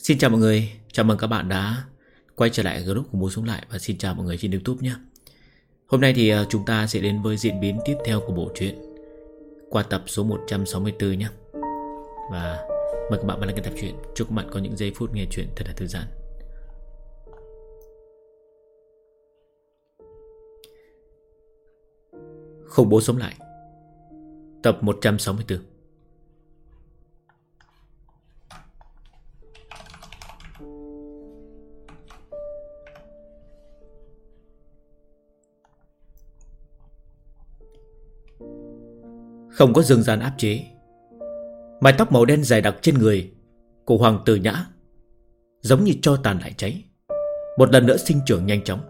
Xin chào mọi người, chào mừng các bạn đã quay trở lại group của Muốn Sống Lại. Và xin chào mọi người trên YouTube nhé. Hôm nay thì chúng ta sẽ đến với diễn biến tiếp theo của bộ truyện qua tập số 164 nhé. Và mời các bạn vào lắng nghe tập truyện. Chúc các bạn có những giây phút nghe truyện thật là thư giãn. Khủng bố sống lại, tập 164. Không có dương gian áp chế, mái tóc màu đen dài đặc trên người của Hoàng Tử Nhã giống như tro tàn lại cháy, một lần nữa sinh trưởng nhanh chóng.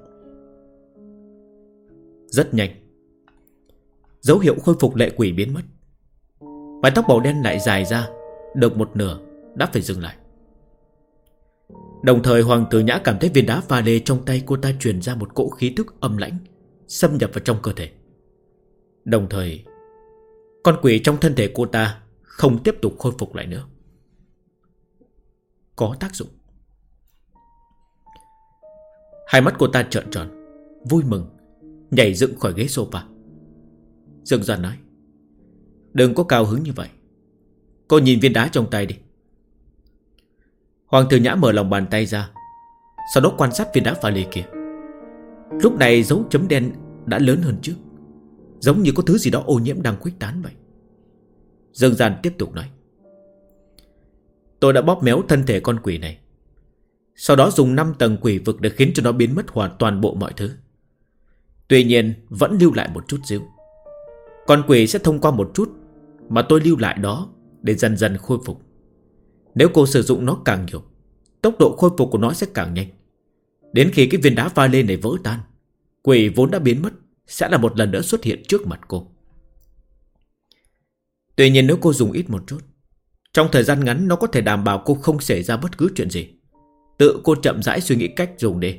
Rất nhanh, dấu hiệu khôi phục lệ quỷ biến mất. Mái tóc màu đen lại dài ra được một nửa đã phải dừng lại. Đồng thời Hoàng Tử Nhã cảm thấy viên đá pha lê trong tay cô ta truyền ra một cỗ khí tức âm lãnh xâm nhập vào trong cơ thể. Đồng thời con quỷ trong thân thể cô ta không tiếp tục khôi phục lại nữa. Có tác dụng. Hai mắt cô ta trợn tròn, vui mừng, nhảy dựng khỏi ghế sofa. Dương Doan nói: "Đừng có cao hứng như vậy. Cô nhìn viên đá trong tay đi." Hoàng Tử Nhã mở lòng bàn tay ra, sau đó quan sát viên đá pha lê kia. Lúc này dấu chấm đen đã lớn hơn trước, giống như có thứ gì đó ô nhiễm đang khuếch tán vậy. Dương Gian tiếp tục nói: "Tôi đã bóp méo thân thể con quỷ này, sau đó dùng 5 tầng quỷ vực để khiến cho nó biến mất hoàn toàn bộ mọi thứ. Tuy nhiên vẫn lưu lại một chút xíu. Con quỷ sẽ thông qua một chút mà tôi lưu lại đó để dần dần khôi phục. Nếu cô sử dụng nó càng nhiều, tốc độ khôi phục của nó sẽ càng nhanh. Đến khi cái viên đá pha lê này vỡ tan, quỷ vốn đã biến mất sẽ là một lần nữa xuất hiện trước mặt cô. Tuy nhiên nếu cô dùng ít một chút, trong thời gian ngắn nó có thể đảm bảo cô không xảy ra bất cứ chuyện gì. Tự cô chậm rãi suy nghĩ cách dùng đi."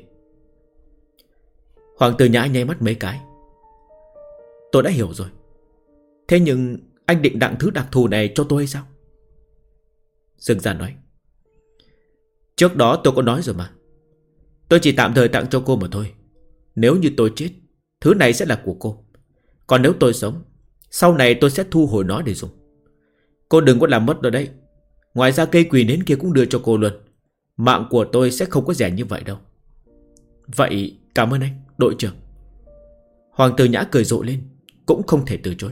Hoàng Tử Nhã nháy mắt mấy cái. "Tôi đã hiểu rồi. Thế nhưng anh định tặng thứ đặc thù này cho tôi hay sao?" Dương Gian nói: "Trước đó tôi có nói rồi mà. Tôi chỉ tạm thời tặng cho cô mà thôi. Nếu như tôi chết, thứ này sẽ là của cô. Còn nếu tôi sống, sau này tôi sẽ thu hồi nó để dùng. Cô đừng có làm mất nó đấy. Ngoài ra cây quỷ nến kia cũng đưa cho cô luôn. Mạng của tôi sẽ không có rẻ như vậy đâu." "Vậy cảm ơn anh, đội trưởng." Hoàng Tử Nhã cười rộ lên, cũng không thể từ chối.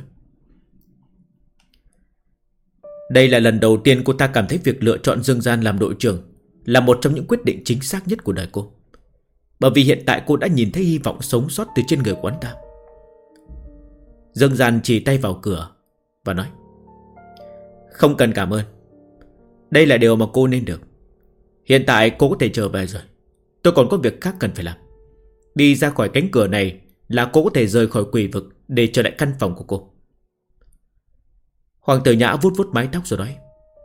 Đây là lần đầu tiên cô ta cảm thấy việc lựa chọn Dương Gian làm đội trưởng là một trong những quyết định chính xác nhất của đời cô. Bởi vì hiện tại cô đã nhìn thấy hy vọng sống sót từ trên người của anh ta. Dương Gian chỉ tay vào cửa và nói: "Không cần cảm ơn. Đây là điều mà cô nên được. Hiện tại cô có thể trở về rồi. Tôi còn có việc khác cần phải làm. Đi ra khỏi cánh cửa này là cô có thể rời khỏi quỷ vực để trở lại căn phòng của cô." Hoàng Tử Nhã vuốt vuốt mái tóc rồi nói: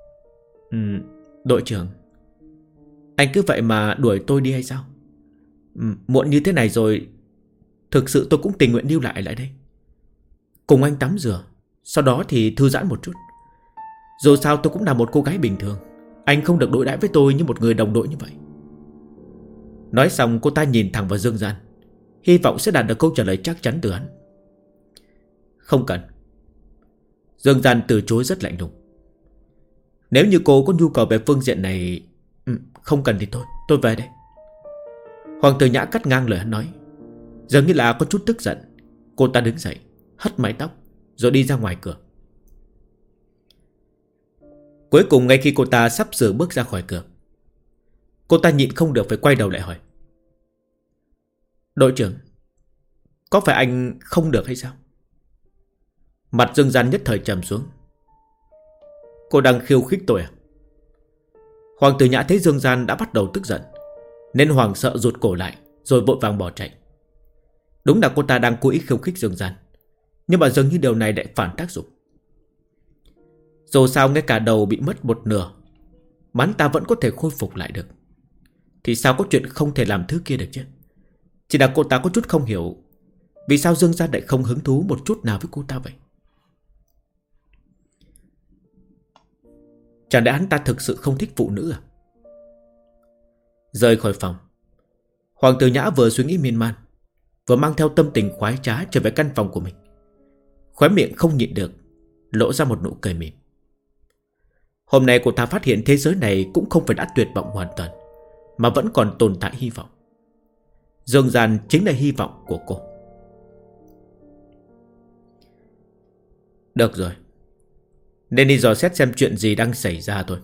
"Đội trưởng, anh cứ vậy mà đuổi tôi đi hay sao? Muộn như thế này rồi, thực sự tôi cũng tình nguyện lưu lại đây. Cùng anh tắm rửa, sau đó thì thư giãn một chút. Dù sao tôi cũng là một cô gái bình thường. Anh không được đối đãi với tôi như một người đồng đội như vậy." Nói xong cô ta nhìn thẳng vào Dương Gian, hy vọng sẽ đạt được câu trả lời chắc chắn từ hắn. "Không cần." Dương Gian từ chối rất lạnh lùng. "Nếu như cô có nhu cầu về phương diện này, không cần thì thôi, tôi về đây." Hoàng Tử Nhã cắt ngang lời hắn nói. Dường như là có chút tức giận, cô ta đứng dậy, hất mái tóc rồi đi ra ngoài cửa. Cuối cùng ngay khi cô ta sắp sửa bước ra khỏi cửa, cô ta nhịn không được phải quay đầu lại hỏi: "Đội trưởng, có phải anh không được hay sao?" Mặt Dương Gian nhất thời trầm xuống. "Cô đang khiêu khích tôi à?" Hoàng Tử Nhã thấy Dương Gian đã bắt đầu tức giận nên hoảng sợ rụt cổ lại, rồi vội vàng bỏ chạy. Đúng là cô ta đang cố ý khiêu khích Dương Gian, nhưng mà dường như điều này lại phản tác dụng. Dù sao ngay cả đầu bị mất một nửa mà hắn ta vẫn có thể khôi phục lại được, thì sao có chuyện không thể làm thứ kia được chứ? Chỉ là cô ta có chút không hiểu vì sao Dương Gian lại không hứng thú một chút nào với cô ta vậy. Chẳng lẽ hắn ta thực sự không thích phụ nữ à? Rời khỏi phòng, Hoàng Tử Nhã vừa suy nghĩ miên man, vừa mang theo tâm tình khoái trá trở về căn phòng của mình. Khóe miệng không nhịn được lộ ra một nụ cười mỉm. Hôm nay cô ta phát hiện thế giới này cũng không phải đã tuyệt vọng hoàn toàn, mà vẫn còn tồn tại hy vọng. Dương gian chính là hy vọng của cô. Được rồi, nên đi dò xét xem chuyện gì đang xảy ra thôi.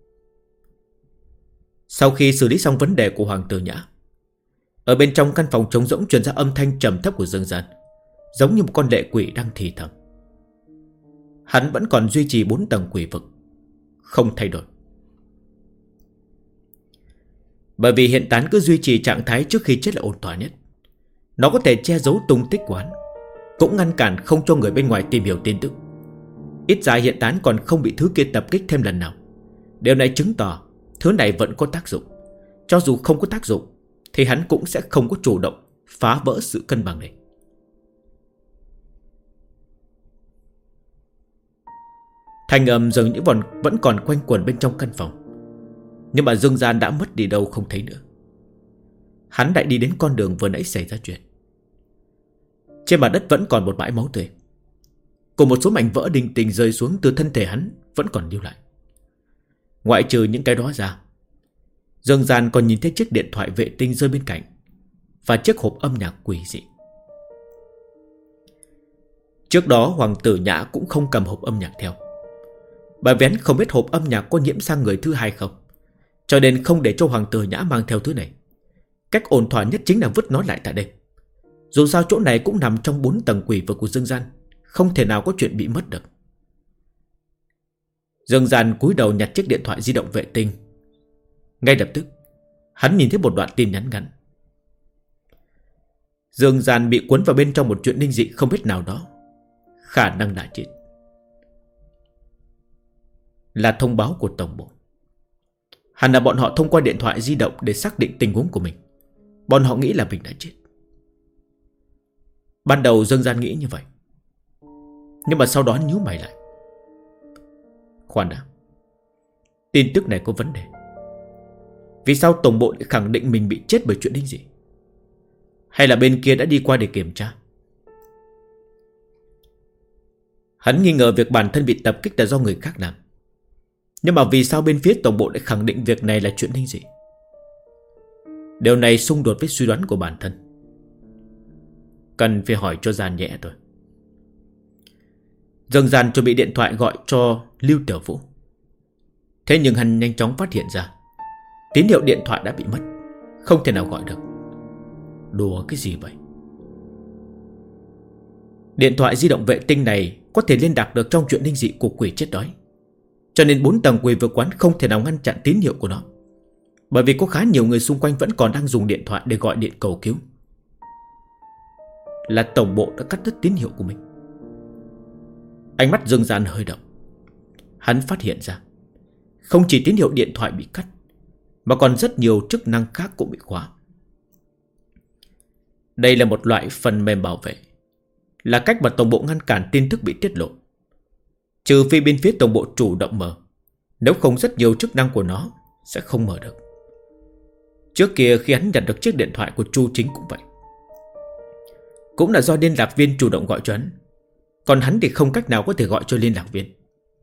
Sau khi xử lý xong vấn đề của Hoàng Tử Nhã, ở bên trong căn phòng trống rỗng truyền ra âm thanh trầm thấp của Dương gian, giống như một con lệ quỷ đang thì thầm. Hắn vẫn còn duy trì 4 tầng quỷ vực, không thay đổi. Bởi vì hiện tại cứ duy trì trạng thái trước khi chết là ổn thỏa nhất. Nó có thể che giấu tung tích của hắn, cũng ngăn cản không cho người bên ngoài tìm hiểu tin tức. Ít ra hiện tại còn không bị thứ kia tập kích thêm lần nào. Điều này chứng tỏ thứ này vẫn có tác dụng. Cho dù không có tác dụng thì hắn cũng sẽ không có chủ động phá vỡ sự cân bằng này. Thanh âm dường như vẫn còn quanh quẩn bên trong căn phòng, nhưng mà Dương Gian đã mất đi đâu không thấy nữa. Hắn lại đi đến con đường vừa nãy xảy ra chuyện. Trên mặt đất vẫn còn một bãi máu tươi, cùng một số mảnh vỡ đinh tinh rơi xuống từ thân thể hắn vẫn còn lưu lại. Ngoại trừ những cái đó ra, Dương Gian còn nhìn thấy chiếc điện thoại vệ tinh rơi bên cạnh và chiếc hộp âm nhạc quỷ dị. Trước đó Hoàng Tử Nhã cũng không cầm hộp âm nhạc theo, bởi vì hắn không biết hộp âm nhạc có nhiễm sang người thứ hai không, cho nên không để cho Hoàng Tử Nhã mang theo thứ này. Cách ổn thỏa nhất chính là vứt nó lại tại đây. Dù sao chỗ này cũng nằm trong 4 tầng quỷ vực của Dương Gian, không thể nào có chuyện bị mất được. Dương Gian cúi đầu nhặt chiếc điện thoại di động vệ tinh. Ngay lập tức hắn nhìn thấy một đoạn tin nhắn ngắn. Dương Gian bị cuốn vào bên trong một chuyện linh dị không biết nào đó, khả năng đã chết. Là thông báo của tổng bộ. Hẳn là bọn họ thông qua điện thoại di động để xác định tình huống của mình. Bọn họ nghĩ là mình đã chết. Ban đầu Dương Gian nghĩ như vậy, nhưng mà sau đó nhíu mày lại. Khoan đã, tin tức này có vấn đề. Vì sao tổng bộ lại khẳng định mình bị chết bởi chuyện linh dị? Hay là bên kia đã đi qua để kiểm tra? Hắn nghi ngờ việc bản thân bị tập kích là do người khác làm. Nhưng mà vì sao bên phía tổng bộ lại khẳng định việc này là chuyện linh dị? Điều này xung đột với suy đoán của bản thân. Cần phải hỏi cho Gian nhẹ thôi. Dương Gian chuẩn bị điện thoại gọi cho Lưu Tiểu Vũ. Thế nhưng hắn nhanh chóng phát hiện ra tín hiệu điện thoại đã bị mất, không thể nào gọi được. Đùa cái gì vậy? Điện thoại di động vệ tinh này có thể liên lạc được trong chuyện linh dị của quỷ chết đói, cho nên 4 tầng quỷ vực quán không thể nào ngăn chặn tín hiệu của nó. Bởi vì có khá nhiều người xung quanh vẫn còn đang dùng điện thoại để gọi điện cầu cứu. Là tổng bộ đã cắt đứt tín hiệu của mình. Ánh mắt Dương Gian hơi động. Hắn phát hiện ra không chỉ tín hiệu điện thoại bị cắt, mà còn rất nhiều chức năng khác cũng bị khóa. Đây là một loại phần mềm bảo vệ, là cách mà tổng bộ ngăn cản tin tức bị tiết lộ. Trừ phi bên phía tổng bộ chủ động mở, nếu không rất nhiều chức năng của nó sẽ không mở được. Trước kia khi hắn nhận được chiếc điện thoại của Chu Chính cũng vậy. Cũng là do liên lạc viên chủ động gọi cho hắn, còn hắn thì không cách nào có thể gọi cho liên lạc viên.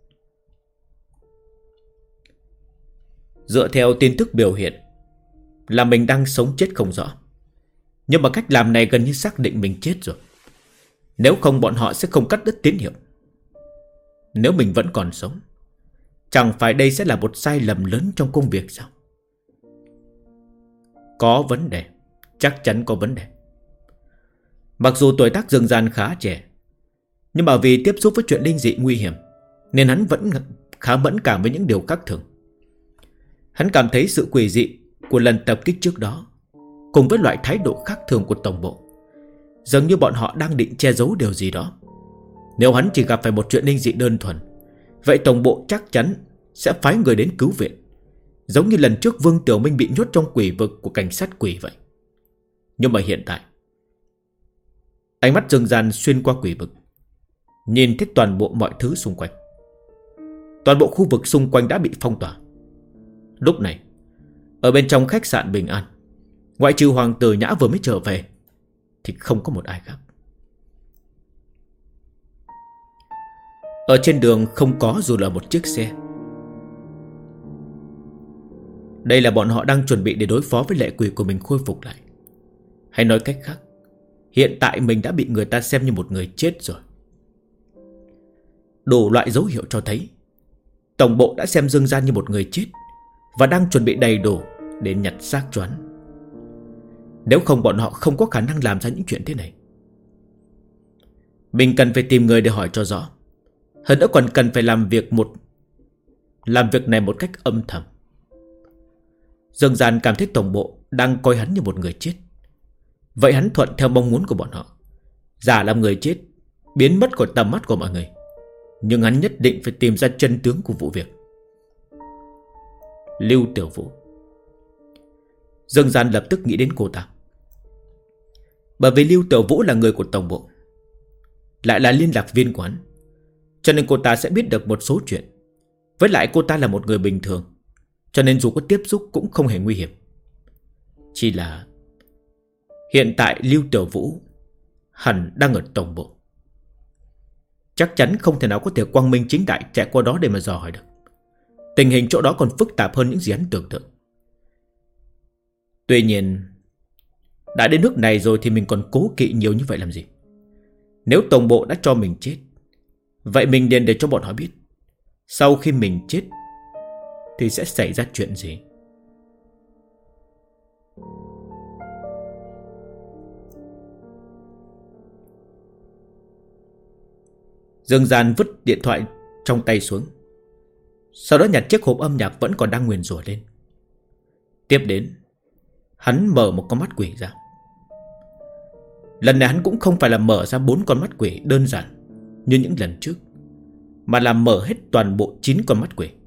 Dựa theo tin tức biểu hiện là mình đang sống chết không rõ, nhưng mà cách làm này gần như xác định mình chết rồi. Nếu không bọn họ sẽ không cắt đứt tín hiệu. Nếu mình vẫn còn sống, chẳng phải đây sẽ là một sai lầm lớn trong công việc sao? Có vấn đề, chắc chắn có vấn đề. Mặc dù tuổi tác Dương Gian khá trẻ, nhưng mà vì tiếp xúc với chuyện linh dị nguy hiểm, nên hắn vẫn khá mẫn cảm với những điều khác thường. Hắn cảm thấy sự quỷ dị của lần tập kích trước đó, cùng với loại thái độ khác thường của tổng bộ, dường như bọn họ đang định che giấu điều gì đó. Nếu hắn chỉ gặp phải một chuyện linh dị đơn thuần, vậy tổng bộ chắc chắn sẽ phái người đến cứu viện, giống như lần trước Vương Tiểu Minh bị nhốt trong quỷ vực của cảnh sát quỷ vậy. Nhưng mà hiện tại, ánh mắt Dương Gian xuyên qua quỷ vực, nhìn thấy toàn bộ mọi thứ xung quanh. Toàn bộ khu vực xung quanh đã bị phong tỏa. Lúc này, Ở bên trong khách sạn Bình An, ngoại trừ Hoàng Tử Nhã vừa mới trở về thì không có một ai khác. Ở trên đường không có dù là một chiếc xe. Đây là bọn họ đang chuẩn bị để đối phó với lệ quỷ của mình khôi phục lại. Hay nói cách khác, hiện tại mình đã bị người ta xem như một người chết rồi. Đủ loại dấu hiệu cho thấy tổng bộ đã xem Dương Gian như một người chết và đang chuẩn bị đầy đủ để nhặt xác cho hắn. Nếu không bọn họ không có khả năng làm ra những chuyện thế này. Mình cần phải tìm người để hỏi cho rõ. Hơn nữa còn cần phải làm việc này một cách âm thầm. Dương Gian cảm thấy tổng bộ đang coi hắn như một người chết. Vậy hắn thuận theo mong muốn của bọn họ, giả làm người chết, biến mất khỏi tầm mắt của mọi người. Nhưng hắn nhất định phải tìm ra chân tướng của vụ việc. Lưu Tiểu Vũ. Dương Gian lập tức nghĩ đến cô ta. Bởi vì Lưu Tiểu Vũ là người của tổng bộ, lại là liên lạc viên của hắn, cho nên cô ta sẽ biết được một số chuyện. Với lại cô ta là một người bình thường, cho nên dù có tiếp xúc cũng không hề nguy hiểm. Chỉ là hiện tại Lưu Tiểu Vũ hẳn đang ở tổng bộ. Chắc chắn không thể nào có thể quang minh chính đại chạy qua đó để mà dò hỏi được. Tình hình chỗ đó còn phức tạp hơn những gì hắn tưởng tượng. Tuy nhiên, đã đến nước này rồi thì mình còn cố kỵ nhiều như vậy làm gì? Nếu tổng bộ đã cho mình chết, vậy mình liền để cho bọn họ biết sau khi mình chết thì sẽ xảy ra chuyện gì. Dương Gian vứt điện thoại trong tay xuống, sau đó nhặt chiếc hộp âm nhạc vẫn còn đang nguyền rủa lên. Tiếp đến, hắn mở một con mắt quỷ ra. Lần này hắn cũng không phải là mở ra 4 con mắt quỷ đơn giản như những lần trước, mà là mở hết toàn bộ 9 con mắt quỷ.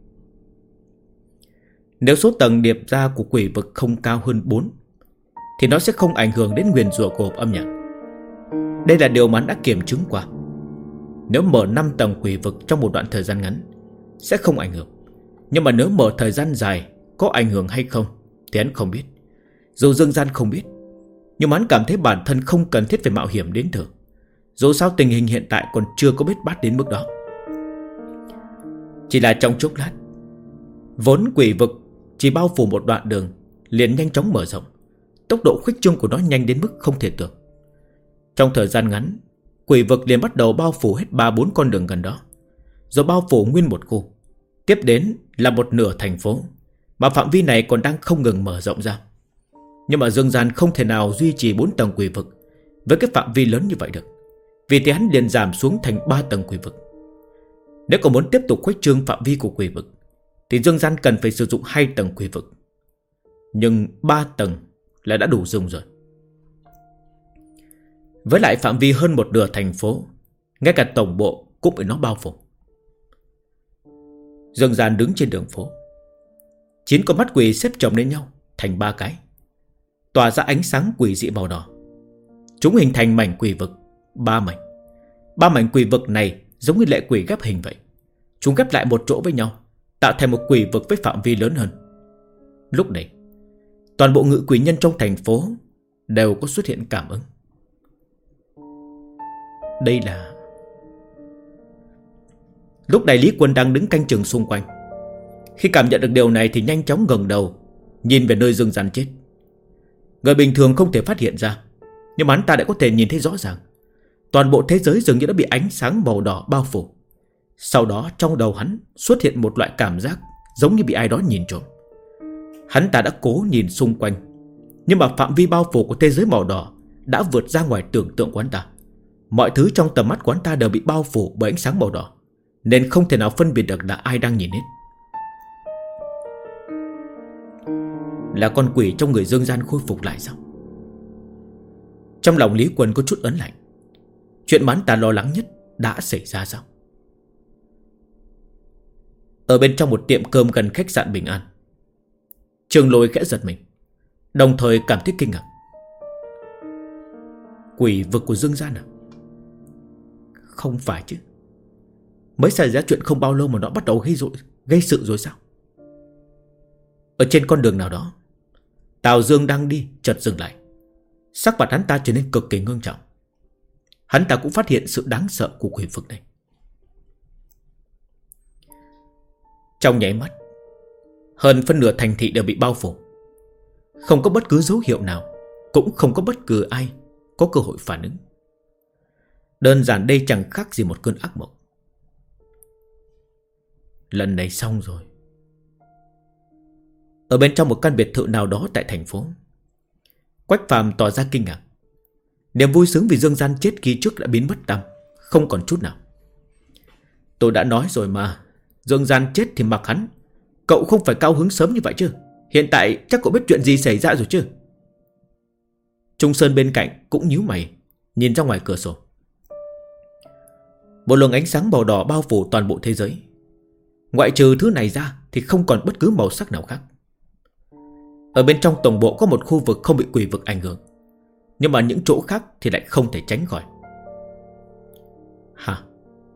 Nếu số tầng điệp ra của quỷ vực không cao hơn 4 thì nó sẽ không ảnh hưởng đến nguyền rủa của hộp âm nhạc. Đây là điều mà hắn đã kiểm chứng qua. Nếu mở 5 tầng quỷ vực trong một đoạn thời gian ngắn sẽ không ảnh hưởng. Nhưng mà nếu mở thời gian dài có ảnh hưởng hay không thì hắn không biết. Dù Dương Gian không biết, nhưng mà hắn cảm thấy bản thân không cần thiết phải mạo hiểm đến thử. Dù sao tình hình hiện tại còn chưa có biết bát đến mức đó. Chỉ là trong chốc lát, vốn quỷ vực chỉ bao phủ một đoạn đường liền nhanh chóng mở rộng. Tốc độ khuếch trương của nó nhanh đến mức không thể tưởng. Trong thời gian ngắn, quỷ vực liền bắt đầu bao phủ hết 3-4 con đường gần đó, rồi bao phủ nguyên một khu. Tiếp đến là một nửa thành phố, mà phạm vi này còn đang không ngừng mở rộng ra. Nhưng mà Dương Gian không thể nào duy trì 4 tầng quỷ vực với cái phạm vi lớn như vậy được. Vì thế hắn liền giảm xuống thành 3 tầng quỷ vực. Nếu còn muốn tiếp tục khuếch trương phạm vi của quỷ vực thì Dương Gian cần phải sử dụng 2 tầng quỷ vực. Nhưng 3 tầng là đã đủ dùng rồi. Với lại phạm vi hơn một nửa thành phố, ngay cả tổng bộ cũng bị nó bao phủ. Dương Gian đứng trên đường phố. 9 con mắt quỷ xếp chồng lên nhau thành 3 cái, tỏa ra ánh sáng quỷ dị màu đỏ. Chúng hình thành mảnh quỷ vực 3 mảnh. 3 mảnh quỷ vực này giống như lệ quỷ ghép hình vậy. Chúng ghép lại một chỗ với nhau, tạo thành một quỷ vực với phạm vi lớn hơn. Lúc này, toàn bộ ngự quỷ nhân trong thành phố đều có xuất hiện cảm ứng. Đây là... Lúc này Lý Quân đang đứng canh chừng xung quanh. Khi cảm nhận được điều này thì nhanh chóng ngẩng đầu nhìn về nơi Dương Gian chết. Người bình thường không thể phát hiện ra, nhưng mà hắn ta đã có thể nhìn thấy rõ ràng. Toàn bộ thế giới dường như đã bị ánh sáng màu đỏ bao phủ. Sau đó trong đầu hắn xuất hiện một loại cảm giác giống như bị ai đó nhìn trộm. Hắn ta đã cố nhìn xung quanh, nhưng mà phạm vi bao phủ của thế giới màu đỏ đã vượt ra ngoài tưởng tượng của hắn ta. Mọi thứ trong tầm mắt của hắn ta đều bị bao phủ bởi ánh sáng màu đỏ, nên không thể nào phân biệt được là ai đang nhìn hết. Là con quỷ trong người Dương Gian khôi phục lại sao? Trong lòng Lý Quân có chút ớn lạnh. Chuyện mà hắn ta lo lắng nhất đã xảy ra sao? Ở bên trong một tiệm cơm gần khách sạn Bình An, Trường Lôi khẽ giật mình, đồng thời cảm thấy kinh ngạc. Quỷ vực của Dương Gian à? Không phải chứ. Mới xảy ra chuyện không bao lâu mà nó bắt đầu gây sự rồi sao? Ở trên con đường nào đó, Tào Dương đang đi chợt dừng lại. Sắc mặt hắn ta trở nên cực kỳ ngưng trọng. Hắn ta cũng phát hiện sự đáng sợ của quỷ vực này. Trong nháy mắt, hơn phân nửa thành thị đều bị bao phủ. Không có bất cứ dấu hiệu nào, cũng không có bất cứ ai có cơ hội phản ứng. Đơn giản đây chẳng khác gì một cơn ác mộng. Lần này xong rồi. Ở bên trong một căn biệt thự nào đó tại thành phố, Quách Phàm tỏ ra kinh ngạc. Niềm vui sướng vì Dương Gian chết khi trước đã biến mất tăm, không còn chút nào. Tôi đã nói rồi mà, Dương Gian chết thì mặc hắn. Cậu không phải cao hứng sớm như vậy chứ? Hiện tại chắc cậu biết chuyện gì xảy ra rồi chứ? Trung Sơn bên cạnh cũng nhíu mày, nhìn ra ngoài cửa sổ. Một luồng ánh sáng màu đỏ bao phủ toàn bộ thế giới. Ngoại trừ thứ này ra thì không còn bất cứ màu sắc nào khác. Ở bên trong tổng bộ có một khu vực không bị quỷ vực ảnh hưởng, nhưng mà những chỗ khác thì lại không thể tránh khỏi. Hả?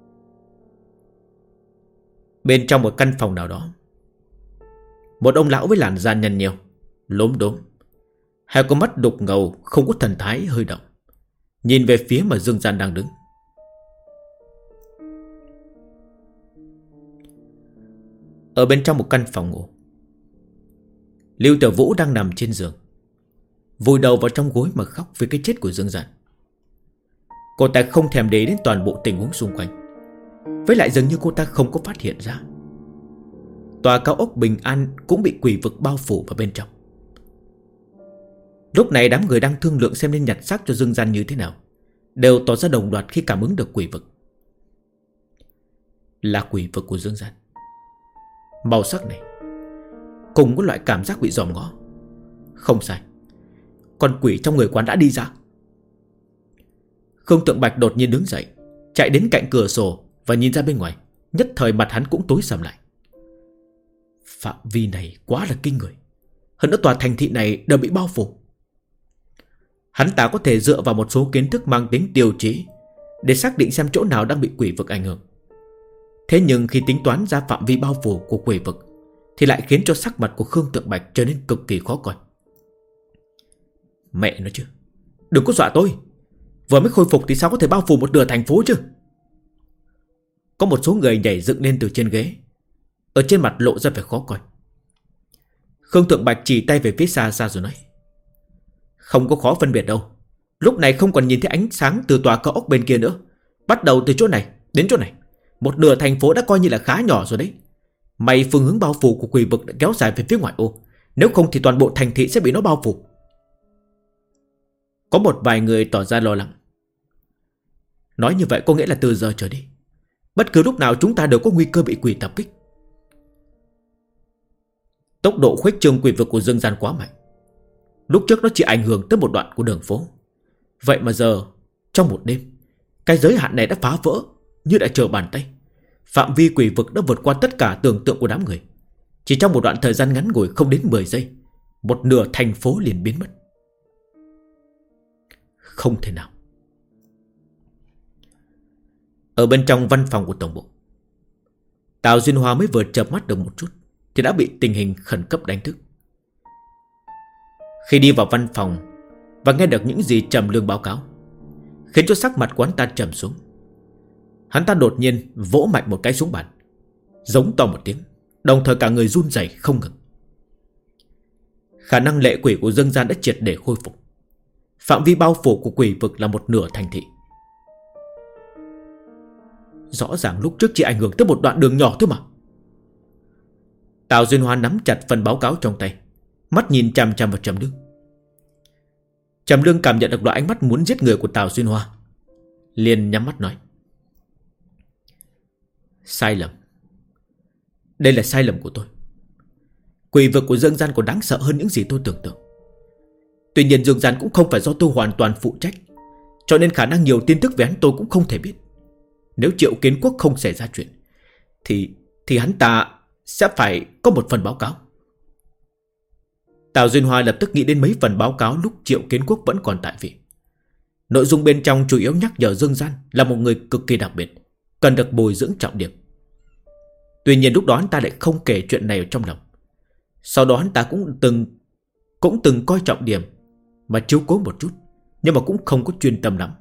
Bên trong một căn phòng nào đó, một ông lão với làn da nhăn nheo, lốm đốm, hai con mắt đục ngầu không có thần thái hơi động, nhìn về phía mà Dương Gian đang đứng. Ở bên trong một căn phòng ngủ, Lưu Tiểu Vũ đang nằm trên giường, vùi đầu vào trong gối mà khóc vì cái chết của Dương Gian. Cô ta không thèm để ý đến toàn bộ tình huống xung quanh. Với lại dường như cô ta không có phát hiện ra tòa cao ốc Bình An cũng bị quỷ vực bao phủ vào bên trong. Lúc này đám người đang thương lượng xem nên nhặt xác cho Dương Gian như thế nào đều tỏ ra đồng loạt khi cảm ứng được quỷ vực. Là quỷ vực của Dương Gian. Màu sắc này cùng có loại cảm giác bị dòm ngó. Không sai, con quỷ trong người quán đã đi ra. Khương Tượng Bạch đột nhiên đứng dậy, chạy đến cạnh cửa sổ và nhìn ra bên ngoài. Nhất thời mặt hắn cũng tối sầm lại. Phạm vi này quá là kinh người. Hơn nữa tòa thành thị này đều bị bao phủ. Hắn ta có thể dựa vào một số kiến thức mang tính tiêu chí để xác định xem chỗ nào đang bị quỷ vực ảnh hưởng. Thế nhưng khi tính toán ra phạm vi bao phủ của quỷ vực thì lại khiến cho sắc mặt của Khương Tượng Bạch trở nên cực kỳ khó coi. Mẹ nói chứ, đừng có dọa tôi. Vừa mới khôi phục thì sao có thể bao phủ một nửa thành phố chứ? Có một số người nhảy dựng lên từ trên ghế, ở trên mặt lộ ra vẻ khó coi. Khương Tượng Bạch chỉ tay về phía xa xa rồi nói: Không có khó phân biệt đâu. Lúc này không còn nhìn thấy ánh sáng từ tòa cao ốc bên kia nữa. Bắt đầu từ chỗ này đến chỗ này, một nửa thành phố đã coi như là khá nhỏ rồi đấy. May phương hướng bao phủ của quỷ vực đã kéo dài về phía ngoại ô, nếu không thì toàn bộ thành thị sẽ bị nó bao phủ. Có một vài người tỏ ra lo lắng. Nói như vậy có nghĩa là từ giờ trở đi, bất cứ lúc nào chúng ta đều có nguy cơ bị quỷ tập kích. Tốc độ khuếch trương quỷ vực của Dương Gian quá mạnh. Lúc trước nó chỉ ảnh hưởng tới một đoạn của đường phố, vậy mà giờ trong một đêm, cái giới hạn này đã phá vỡ như đã trở bàn tay. Phạm vi quỷ vực đã vượt qua tất cả tưởng tượng của đám người. Chỉ trong một đoạn thời gian ngắn ngủi không đến 10 giây, một nửa thành phố liền biến mất. Không thể nào. Ở bên trong văn phòng của tổng bộ, Tào Duyên Hoa mới vừa chợp mắt được một chút thì đã bị tình hình khẩn cấp đánh thức. Khi đi vào văn phòng và nghe được những gì Trầm Lương báo cáo, khiến cho sắc mặt của hắn ta trầm xuống. Hắn ta đột nhiên vỗ mạnh một cái xuống bàn, giống to một tiếng, đồng thời cả người run rẩy không ngừng. Khả năng lệ quỷ của Dương Gian đã triệt để khôi phục. Phạm vi bao phủ của quỷ vực là một nửa thành thị. Rõ ràng lúc trước chỉ ảnh hưởng tới một đoạn đường nhỏ thôi mà. Tào Duyên Hoa nắm chặt phần báo cáo trong tay, mắt nhìn chằm chằm vào Trầm Lương. Trầm Lương cảm nhận được loại ánh mắt muốn giết người của Tào Duyên Hoa, liền nhắm mắt nói: Sai lầm. Đây là sai lầm của tôi. Quỷ vực của Dương Gian còn đáng sợ hơn những gì tôi tưởng tượng. Tuy nhiên Dương Gian cũng không phải do tôi hoàn toàn phụ trách, cho nên khả năng nhiều tin tức về hắn tôi cũng không thể biết. Nếu Triệu Kiến Quốc không xảy ra chuyện thì hắn ta sẽ phải có một phần báo cáo. Tào Duyên Hoa lập tức nghĩ đến mấy phần báo cáo lúc Triệu Kiến Quốc vẫn còn tại vị. Nội dung bên trong chủ yếu nhắc nhở Dương Gian là một người cực kỳ đặc biệt, cần được bồi dưỡng trọng điểm. Tuy nhiên lúc đó hắn ta lại không kể chuyện này ở trong lòng. Sau đó hắn ta cũng từng cũng từng coi trọng điểm mà chiếu cố một chút, nhưng mà cũng không có chuyên tâm lắm.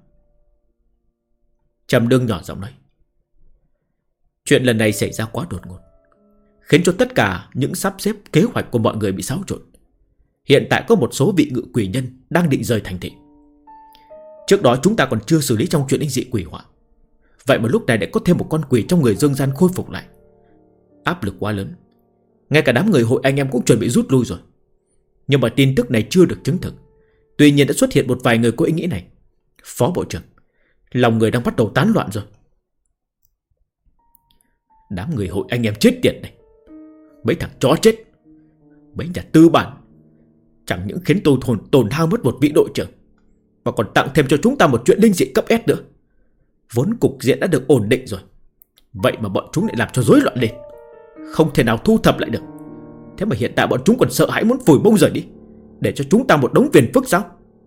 Trầm Đương nhỏ giọng nói: chuyện lần này xảy ra quá đột ngột, khiến cho tất cả những sắp xếp kế hoạch của mọi người bị xáo trộn. Hiện tại có một số vị ngự quỷ nhân đang định rời thành thị. Trước đó chúng ta còn chưa xử lý trong chuyện linh dị quỷ họa, vậy mà lúc này lại có thêm một con quỷ trong người dương gian khôi phục lại. Áp lực quá lớn, ngay cả đám người hội anh em cũng chuẩn bị rút lui rồi. Nhưng mà tin tức này chưa được chứng thực. Tuy nhiên đã xuất hiện một vài người có ý nghĩ này. Phó bộ trưởng, lòng người đang bắt đầu tán loạn rồi. Đám người hội anh em chết tiệt này, mấy thằng chó chết, mấy nhà tư bản, chẳng những khiến tôi tổn hao mất một vị đội trưởng, mà còn tặng thêm cho chúng ta một chuyện linh dị cấp S nữa. Vốn cục diện đã được ổn định rồi, vậy mà bọn chúng lại làm cho rối loạn lên, không thể nào thu thập lại được. Thế mà hiện tại bọn chúng còn sợ hãi muốn phủi mông rời đi, để cho chúng ta một đống phiền phức sao?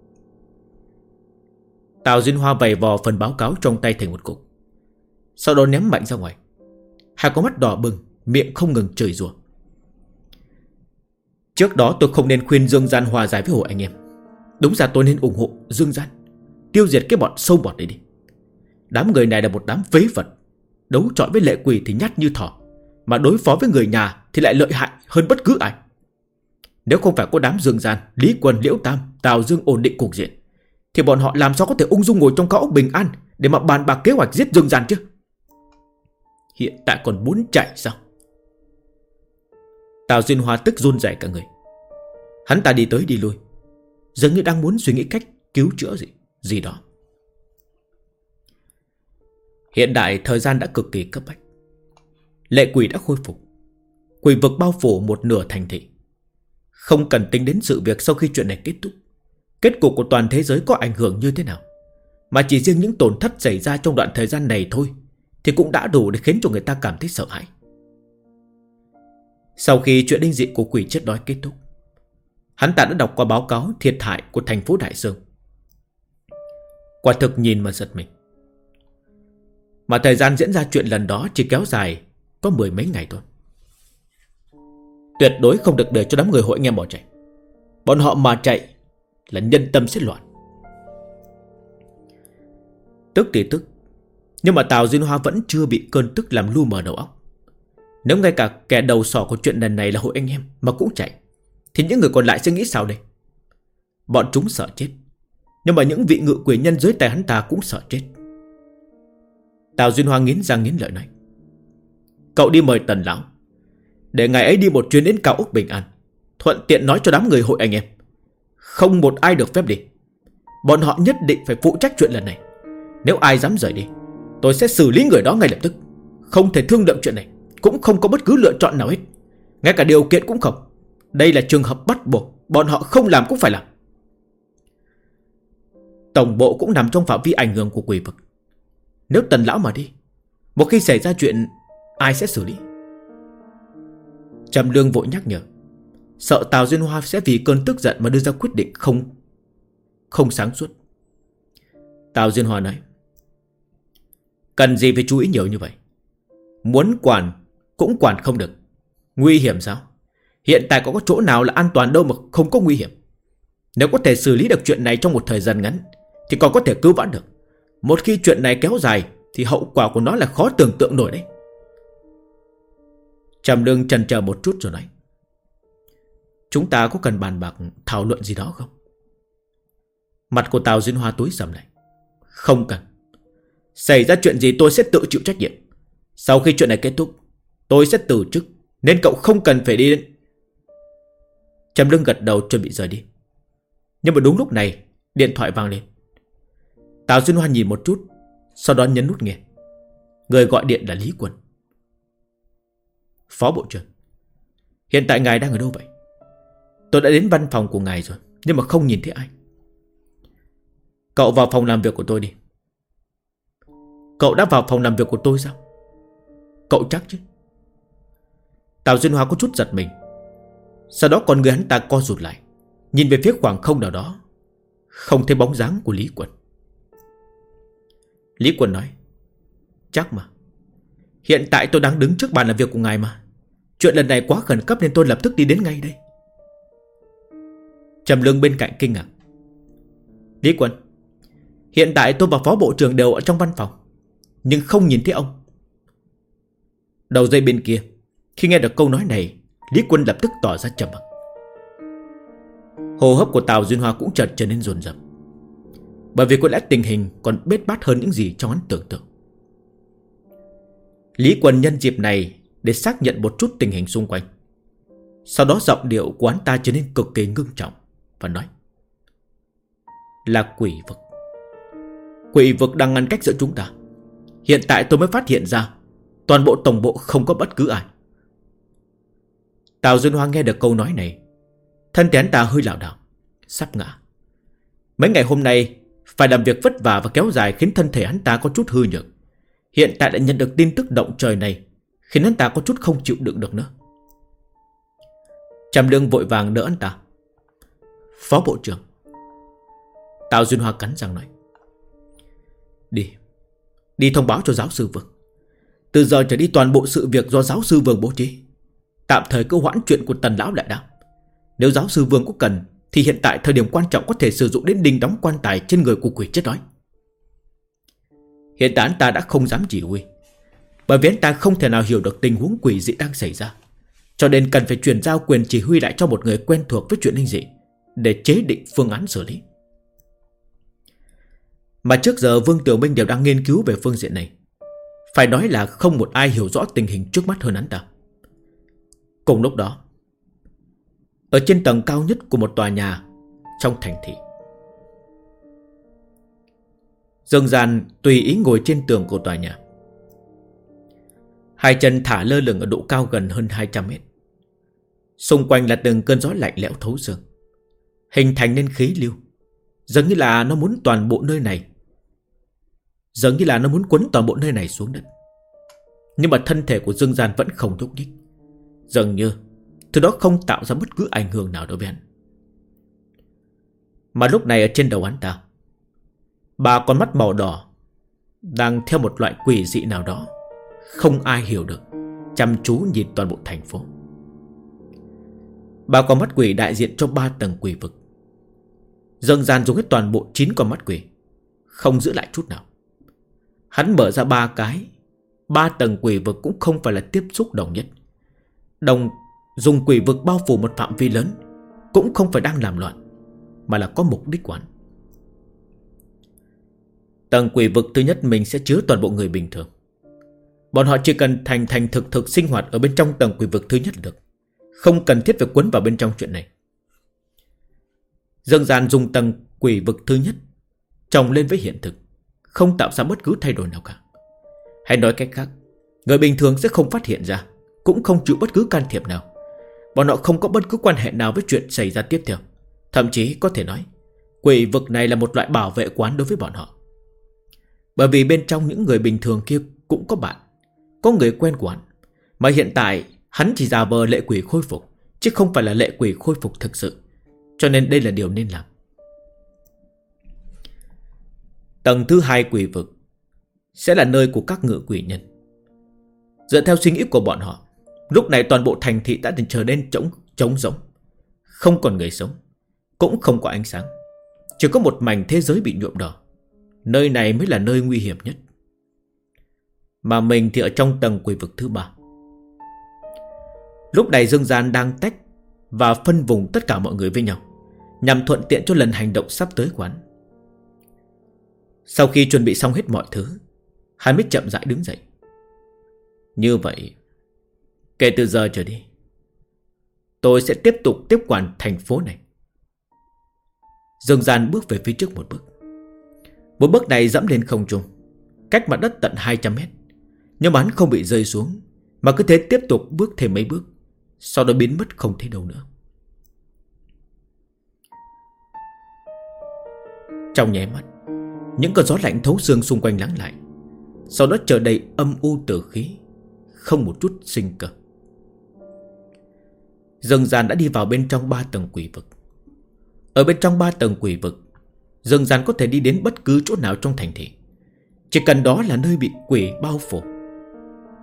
Tào Diên Hoa bày vò phần báo cáo trong tay thành một cục, sau đó ném mạnh ra ngoài. Hai con mắt đỏ bừng, miệng không ngừng chửi rủa. Trước đó tôi không nên khuyên Dương Gian hòa giải với hội anh em. Đúng ra tôi nên ủng hộ Dương Gian, tiêu diệt cái bọn sâu bọt này đi. Đám người này là một đám phế vật, đấu chọi với lệ quỷ thì nhát như thỏ, mà đối phó với người nhà thì lại lợi hại hơn bất cứ ai. Nếu không phải có đám Dương Gian, Lý Quân, Liễu Tam, Tào Dương ổn định cục diện, thì bọn họ làm sao có thể ung dung ngồi trong cao ốc bình an để mà bàn bạc kế hoạch giết Dương Gian chứ? Hiện tại còn muốn chạy sao? Tào Diên Hoa tức run rẩy cả người. Hắn ta đi tới đi lui, dường như đang muốn suy nghĩ cách cứu chữa gì đó. Hiện tại thời gian đã cực kỳ cấp bách. Lệ quỷ đã khôi phục, quỷ vực bao phủ một nửa thành thị. Không cần tính đến sự việc sau khi chuyện này kết thúc, kết cục của toàn thế giới có ảnh hưởng như thế nào, mà chỉ riêng những tổn thất xảy ra trong đoạn thời gian này thôi thì cũng đã đủ để khiến cho người ta cảm thấy sợ hãi. Sau khi chuyện linh dị của quỷ chết đói kết thúc, hắn ta đã đọc qua báo cáo thiệt hại của thành phố Đại Dương. Quả thực nhìn mà giật mình. Mà thời gian diễn ra chuyện lần đó chỉ kéo dài có 10 mấy ngày thôi. Tuyệt đối không được để cho đám người hội anh em bỏ chạy. Bọn họ mà chạy là nhân tâm sẽ loạn. Tức thì tức, nhưng mà Tào Diên Hoa vẫn chưa bị cơn tức làm lu mờ đầu óc. Nếu ngay cả kẻ đầu sỏ của chuyện lần này là hội anh em mà cũng chạy, thì những người còn lại sẽ nghĩ sao đây? Bọn chúng sợ chết, nhưng mà những vị ngự quỷ nhân dưới tay hắn ta cũng sợ chết. Tào Diên Hoa nghiến răng nghiến lợi nói: cậu đi mời Tần lão, để ngài ấy đi một chuyến đến cao ốc bình an, thuận tiện nói cho đám người hội anh em, không một ai được phép đi. Bọn họ nhất định phải phụ trách chuyện lần này. Nếu ai dám rời đi, tôi sẽ xử lý người đó ngay lập tức. Không thể thương lượng chuyện này, cũng không có bất cứ lựa chọn nào hết, ngay cả điều kiện cũng không. Đây là trường hợp bắt buộc, bọn họ không làm cũng phải làm. Tổng bộ cũng nằm trong phạm vi ảnh hưởng của quỷ vực. Nếu Tần lão mà đi, một khi xảy ra chuyện, ai sẽ xử lý? Trầm Lương vội nhắc nhở, sợ Tào Diên Hoa sẽ vì cơn tức giận mà đưa ra quyết định không sáng suốt. Tào Diên Hoa nói: cần gì phải chú ý nhiều như vậy? Muốn quản cũng quản không được. Nguy hiểm sao? Hiện tại có chỗ nào là an toàn đâu mà không có nguy hiểm. Nếu có thể xử lý được chuyện này trong một thời gian ngắn thì còn có thể cứu vãn được. Một khi chuyện này kéo dài thì hậu quả của nó là khó tưởng tượng nổi đấy. Trầm Lương chần chờ một chút rồi nói: chúng ta có cần bàn bạc thảo luận gì đó không? Mặt của Tào Diên Hoa tối sầm lại: không cần. Xảy ra chuyện gì tôi sẽ tự chịu trách nhiệm. Sau khi chuyện này kết thúc, tôi sẽ từ chức, nên cậu không cần phải đi đến. Trầm Lương gật đầu chuẩn bị rời đi. Nhưng mà đúng lúc này điện thoại vang lên. Tào Diên Hoa nhìn một chút, sau đó nhấn nút nghe. Người gọi điện là Lý Quân. Phó bộ trưởng, hiện tại ngài đang ở đâu vậy? Tôi đã đến văn phòng của ngài rồi, nhưng mà không nhìn thấy ai. Cậu vào phòng làm việc của tôi đi. Cậu đã vào phòng làm việc của tôi sao? Cậu chắc chứ? Tào Diên Hoa có chút giật mình. Sau đó con người hắn ta co rụt lại, nhìn về phía khoảng không nào đó. Không thấy bóng dáng của Lý Quân. Lý Quân nói: chắc mà. Hiện tại tôi đang đứng trước bàn làm việc của ngài mà. Chuyện lần này quá khẩn cấp nên tôi lập tức đi đến ngay đây. Trầm Lương bên cạnh kinh ngạc. Lý Quân, hiện tại tôi và Phó Bộ trưởng đều ở trong văn phòng, nhưng không nhìn thấy ông. Đầu dây bên kia, khi nghe được câu nói này, Lý Quân lập tức tỏ ra trầm mặc. Hô hấp của Tào Duyên Hoa cũng chợt trở nên dồn dập, bởi vì có lẽ tình hình còn bết bát hơn những gì trong hắn tưởng tượng. Lý Quân nhân dịp này để xác nhận một chút tình hình xung quanh. Sau đó giọng điệu của hắn ta trở nên cực kỳ ngưng trọng và nói: Là quỷ vực. Quỷ vực đang ngăn cách giữa chúng ta. Hiện tại tôi mới phát hiện ra toàn bộ tổng bộ không có bất cứ ai. Tào Duyên Hoa nghe được câu nói này, thân thể hắn ta hơi lảo đảo, sắp ngã. Mấy ngày hôm nay phải làm việc vất vả và kéo dài khiến thân thể hắn ta có chút hư nhược. Hiện tại đã nhận được tin tức động trời này, khiến hắn ta có chút không chịu đựng được nữa. Trầm Lương vội vàng đỡ hắn ta. Phó Bộ trưởng. Tào Duyên Hoa cắn răng nói: Đi thông báo cho giáo sư Vương. Từ giờ trở đi toàn bộ sự việc do giáo sư Vương bố trí. Tạm thời cứ hoãn chuyện của Tần Lão đại đạo. Nếu giáo sư Vương có cần thì hiện tại thời điểm quan trọng có thể sử dụng đến đinh đóng quan tài trên người của quỷ chết đói. Hiện tại anh ta đã không dám chỉ huy, bởi vì anh ta không thể nào hiểu được tình huống quỷ dị đang xảy ra, cho nên cần phải chuyển giao quyền chỉ huy lại cho một người quen thuộc với chuyện linh dị để chế định phương án xử lý. Mà trước giờ Vương Tiểu Minh đều đang nghiên cứu về phương diện này. Phải nói là không một ai hiểu rõ tình hình trước mắt hơn hắn ta. Cùng lúc đó, ở trên tầng cao nhất của một tòa nhà trong thành thị, Dương Gian tùy ý ngồi trên tường của tòa nhà. Hai chân thả lơ lửng ở độ cao gần hơn 200 mét. Xung quanh là từng cơn gió lạnh lẽo thấu xương, hình thành nên khí lưu, giống như là nó muốn quấn toàn bộ nơi này xuống đất. Nhưng mà thân thể của Dương Gian vẫn không nhúc nhích, dường như thứ đó không tạo ra bất cứ ảnh hưởng nào đối với hắn. Mà lúc này ở trên đầu hắn ta, ba con mắt màu đỏ đang theo một loại quỷ dị nào đó không ai hiểu được, chăm chú nhìn toàn bộ thành phố. Ba con mắt quỷ đại diện cho 3 tầng quỷ vực. Dương Gian dùng hết toàn bộ 9 con mắt quỷ, không giữ lại chút nào. Hắn mở ra 3 tầng quỷ vực cũng không phải là tiếp xúc đồng nhất. Dùng quỷ vực bao phủ một phạm vi lớn cũng không phải đang làm loạn, mà là có mục đích quán. Tầng quỷ vực thứ nhất mình sẽ chứa toàn bộ người bình thường. Bọn họ chỉ cần thành thực sinh hoạt ở bên trong tầng quỷ vực thứ nhất được, không cần thiết phải quấn vào bên trong chuyện này. Dương Gian dùng tầng quỷ vực thứ nhất chồng lên với hiện thực, không tạo ra bất cứ thay đổi nào cả. Hay nói cách khác, người bình thường sẽ không phát hiện ra, cũng không chịu bất cứ can thiệp nào. Bọn họ không có bất cứ quan hệ nào với chuyện xảy ra tiếp theo. Thậm chí có thể nói quỷ vực này là một loại bảo vệ quán đối với bọn họ. Bởi vì bên trong những người bình thường kia cũng có bạn, có người quen của hắn, mà hiện tại hắn chỉ giả vờ lệ quỷ khôi phục, chứ không phải là lệ quỷ khôi phục thực sự. Cho nên đây là điều nên làm. Tầng thứ 2 quỷ vực sẽ là nơi của các ngự quỷ nhân. Dựa theo suy nghĩ của bọn họ, lúc này toàn bộ thành thị đã trở nên trống rỗng, không còn người sống, cũng không có ánh sáng, chỉ có một mảnh thế giới bị nhuộm đỏ. Nơi này mới là nơi nguy hiểm nhất. Mà mình thì ở trong tầng quỷ vực thứ 3. Lúc này Dương Gian đang tách và phân vùng tất cả mọi người với nhau, nhằm thuận tiện cho lần hành động sắp tới của hắn. Sau khi chuẩn bị xong hết mọi thứ, hắn mới chậm rãi đứng dậy. Như vậy, kể từ giờ trở đi, tôi sẽ tiếp tục tiếp quản thành phố này. Dương Gian bước về phía trước một bước. Một bước này dẫm lên không trung, cách mặt đất tận 200 mét. Nhưng mà hắn không bị rơi xuống, mà cứ thế tiếp tục bước thêm mấy bước, sau đó biến mất không thấy đâu nữa. Trong nháy mắt, những cơn gió lạnh thấu xương xung quanh lắng lại, sau đó trở đầy âm u tử khí, không một chút sinh cơ. Dương Gian đã đi vào bên trong 3 tầng quỷ vực. Ở bên trong 3 tầng quỷ vực, Dương Gian có thể đi đến bất cứ chỗ nào trong thành thị, chỉ cần đó là nơi bị quỷ bao phủ.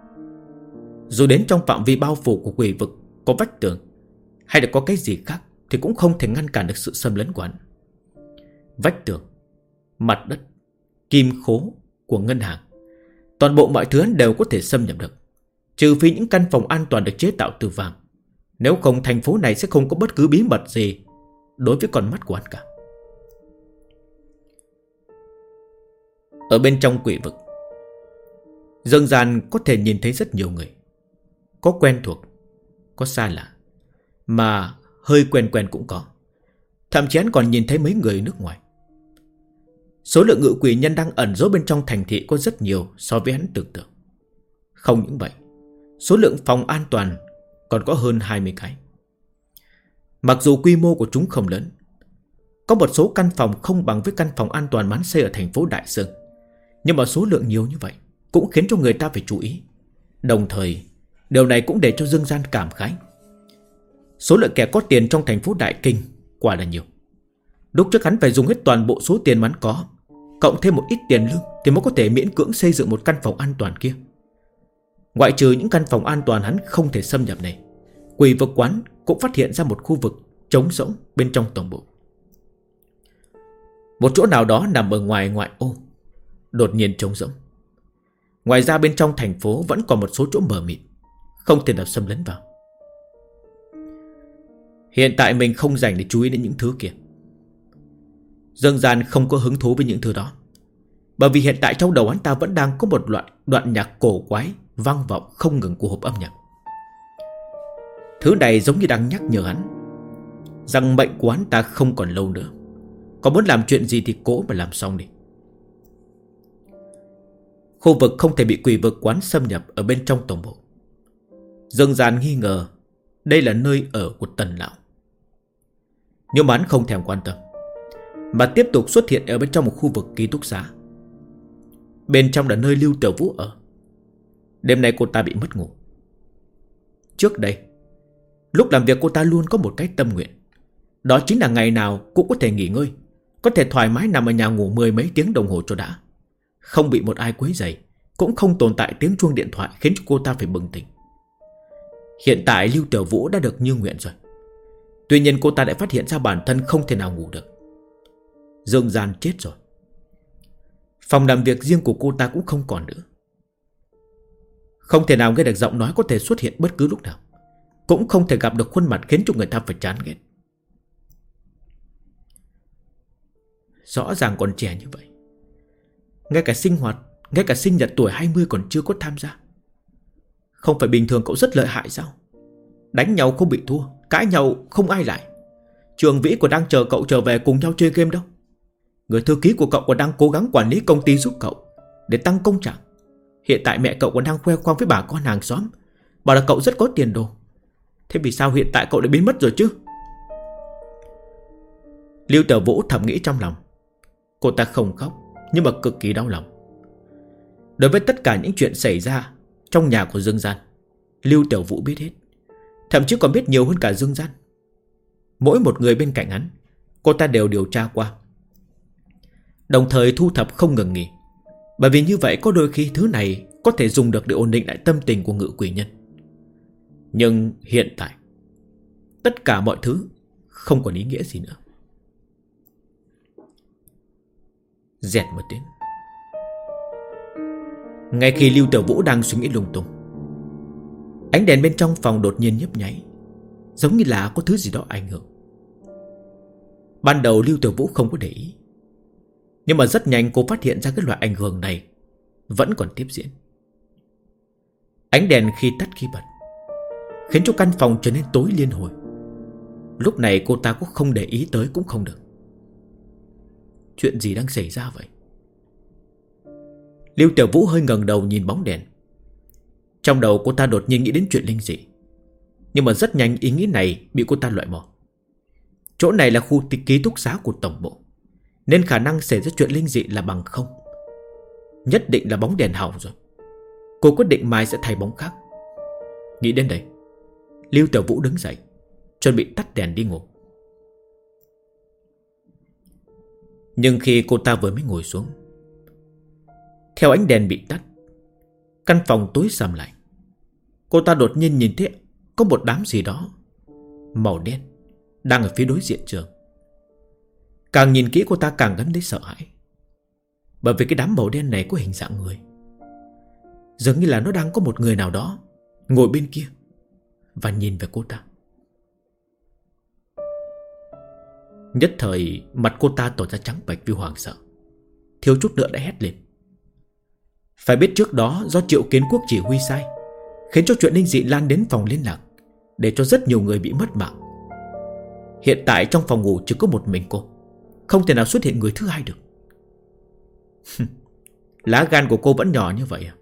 Dù đến trong phạm vi bao phủ của quỷ vực có vách tường hay là có cái gì khác thì cũng không thể ngăn cản được sự xâm lấn của hắn. Vách tường, mặt đất, kim khố của ngân hàng, toàn bộ mọi thứ hắn đều có thể xâm nhập được, trừ phi những căn phòng an toàn được chế tạo từ vàng. Nếu không, thành phố này sẽ không có bất cứ bí mật gì đối với con mắt của hắn cả. Ở bên trong quỷ vực, Dương Gian có thể nhìn thấy rất nhiều người, có quen thuộc, có xa lạ, mà hơi quen quen cũng có. Thậm chí hắn còn nhìn thấy mấy người nước ngoài. Số lượng ngự quỷ nhân đang ẩn giấu bên trong thành thị có rất nhiều so với hắn tưởng tượng. Không những vậy, số lượng phòng an toàn còn có hơn 20 cái. Mặc dù quy mô của chúng không lớn, có một số căn phòng không bằng với căn phòng an toàn mà hắn xây ở thành phố Đại Sơn, nhưng mà số lượng nhiều như vậy cũng khiến cho người ta phải chú ý. Đồng thời, điều này cũng để cho Dương Gian cảm khái. Số lượng kẻ có tiền trong thành phố Đại Kinh quả là nhiều. Lúc trước hắn phải dùng hết toàn bộ số tiền mà hắn có, cộng thêm một ít tiền lương, thì mới có thể miễn cưỡng xây dựng một căn phòng an toàn kia. Ngoại trừ những căn phòng an toàn hắn không thể xâm nhập này, quỷ vực quán cũng phát hiện ra một khu vực trống rỗng bên trong tổng bộ. Một chỗ nào đó nằm ở ngoài ngoại ô, đột nhiên trống rỗng. Ngoài ra bên trong thành phố vẫn còn một số chỗ mờ mịt, không thể nào xâm lấn vào. Hiện tại mình không dành để chú ý đến những thứ kia. Dương Gian không có hứng thú với những thứ đó, bởi vì hiện tại trong đầu hắn ta vẫn đang có một đoạn nhạc cổ quái vang vọng không ngừng của hộp âm nhạc. Thứ này giống như đang nhắc nhở hắn rằng mệnh của hắn ta không còn lâu nữa. Có muốn làm chuyện gì thì cố mà làm xong đi. Khu vực không thể bị quỷ vực quán xâm nhập ở bên trong tổng bộ. Dương Gian nghi ngờ đây là nơi ở của Tần Lão, nhưng mà hắn không thèm quan tâm, mà tiếp tục xuất hiện ở bên trong một khu vực ký túc xá. Bên trong là nơi Lưu Tiểu Vũ ở. Đêm nay cô ta bị mất ngủ. Trước đây, lúc làm việc cô ta luôn có một cái tâm nguyện, đó chính là ngày nào cũng có thể nghỉ ngơi, có thể thoải mái nằm ở nhà ngủ 10 mấy tiếng đồng hồ cho đã, không bị một ai quấy rầy, cũng không tồn tại tiếng chuông điện thoại khiến cho cô ta phải bừng tỉnh. Hiện tại Lưu Tiểu Vũ đã được như nguyện rồi. Tuy nhiên cô ta lại phát hiện ra bản thân không thể nào ngủ được. Dương Gian chết rồi. Phòng làm việc riêng của cô ta cũng không còn nữa. Không thể nào nghe được giọng nói có thể xuất hiện bất cứ lúc nào, cũng không thể gặp được khuôn mặt khiến cho người ta phải chán ghét. Rõ ràng còn trẻ như vậy, ngay cả sinh hoạt, ngay cả sinh nhật tuổi 20 còn chưa có tham gia. Không phải bình thường cậu rất lợi hại sao? Đánh nhau không bị thua, cãi nhau không ai lại. Trường Vĩ còn đang chờ cậu trở về cùng nhau chơi game đâu. Người thư ký của cậu còn đang cố gắng quản lý công ty giúp cậu để tăng công trạng. Hiện tại mẹ cậu còn đang khoe khoang với bà con hàng xóm, bảo là cậu rất có tiền đồ. Thế vì sao hiện tại cậu lại biến mất rồi chứ? Lưu Tiểu Vũ thầm nghĩ trong lòng. Cô ta không khóc, nhưng mà cực kỳ đau lòng. Đối với tất cả những chuyện xảy ra trong nhà của Dương Gian, Lưu Tiểu Vũ biết hết, thậm chí còn biết nhiều hơn cả Dương Gian. Mỗi một người bên cạnh hắn, cô ta đều điều tra qua, đồng thời thu thập không ngừng nghỉ. Bởi vì như vậy có đôi khi thứ này có thể dùng được để ổn định lại tâm tình của ngự quỷ nhân. Nhưng hiện tại, tất cả mọi thứ không còn ý nghĩa gì nữa. Dẹt một tiếng. Ngay khi Lưu Tiểu Vũ đang suy nghĩ lung tung, ánh đèn bên trong phòng đột nhiên nhấp nháy, giống như là có thứ gì đó ảnh hưởng. Ban đầu Lưu Tiểu Vũ không có để ý, nhưng mà rất nhanh cô phát hiện ra cái loại ảnh hưởng này vẫn còn tiếp diễn. Ánh đèn khi tắt khi bật khiến cho căn phòng trở nên tối liên hồi. Lúc này cô ta cũng không để ý tới cũng không được. Chuyện gì đang xảy ra vậy? Lưu Tiểu Vũ hơi ngẩng đầu nhìn bóng đèn. Trong đầu cô ta đột nhiên nghĩ đến chuyện linh dị, nhưng mà rất nhanh ý nghĩ này bị cô ta loại bỏ. Chỗ này là khu ký túc xá của tổng bộ, nên khả năng xảy ra chuyện linh dị là bằng không. Nhất định là bóng đèn hỏng rồi. Cô quyết định mai sẽ thay bóng khác. Nghĩ đến đây, Lưu Tiểu Vũ đứng dậy, chuẩn bị tắt đèn đi ngủ. Nhưng khi cô ta vừa mới ngồi xuống, theo ánh đèn bị tắt, căn phòng tối sầm lại. Cô ta đột nhiên nhìn thấy có một đám gì đó màu đen đang ở phía đối diện trường. Càng nhìn kỹ cô ta càng cảm thấy sợ hãi, bởi vì cái đám màu đen này có hình dạng người. Dường như là nó đang có một người nào đó ngồi bên kia và nhìn về cô ta. Nhất thời mặt cô ta tỏ ra trắng bệch vì hoảng sợ, thiếu chút nữa đã hét lên. Phải biết trước đó do Triệu Kiến Quốc chỉ huy sai, khiến cho chuyện linh dị lan đến phòng liên lạc, để cho rất nhiều người bị mất mạng. Hiện tại trong phòng ngủ chỉ có một mình cô, không thể nào xuất hiện người thứ hai được. Lá gan của cô vẫn nhỏ như vậy à?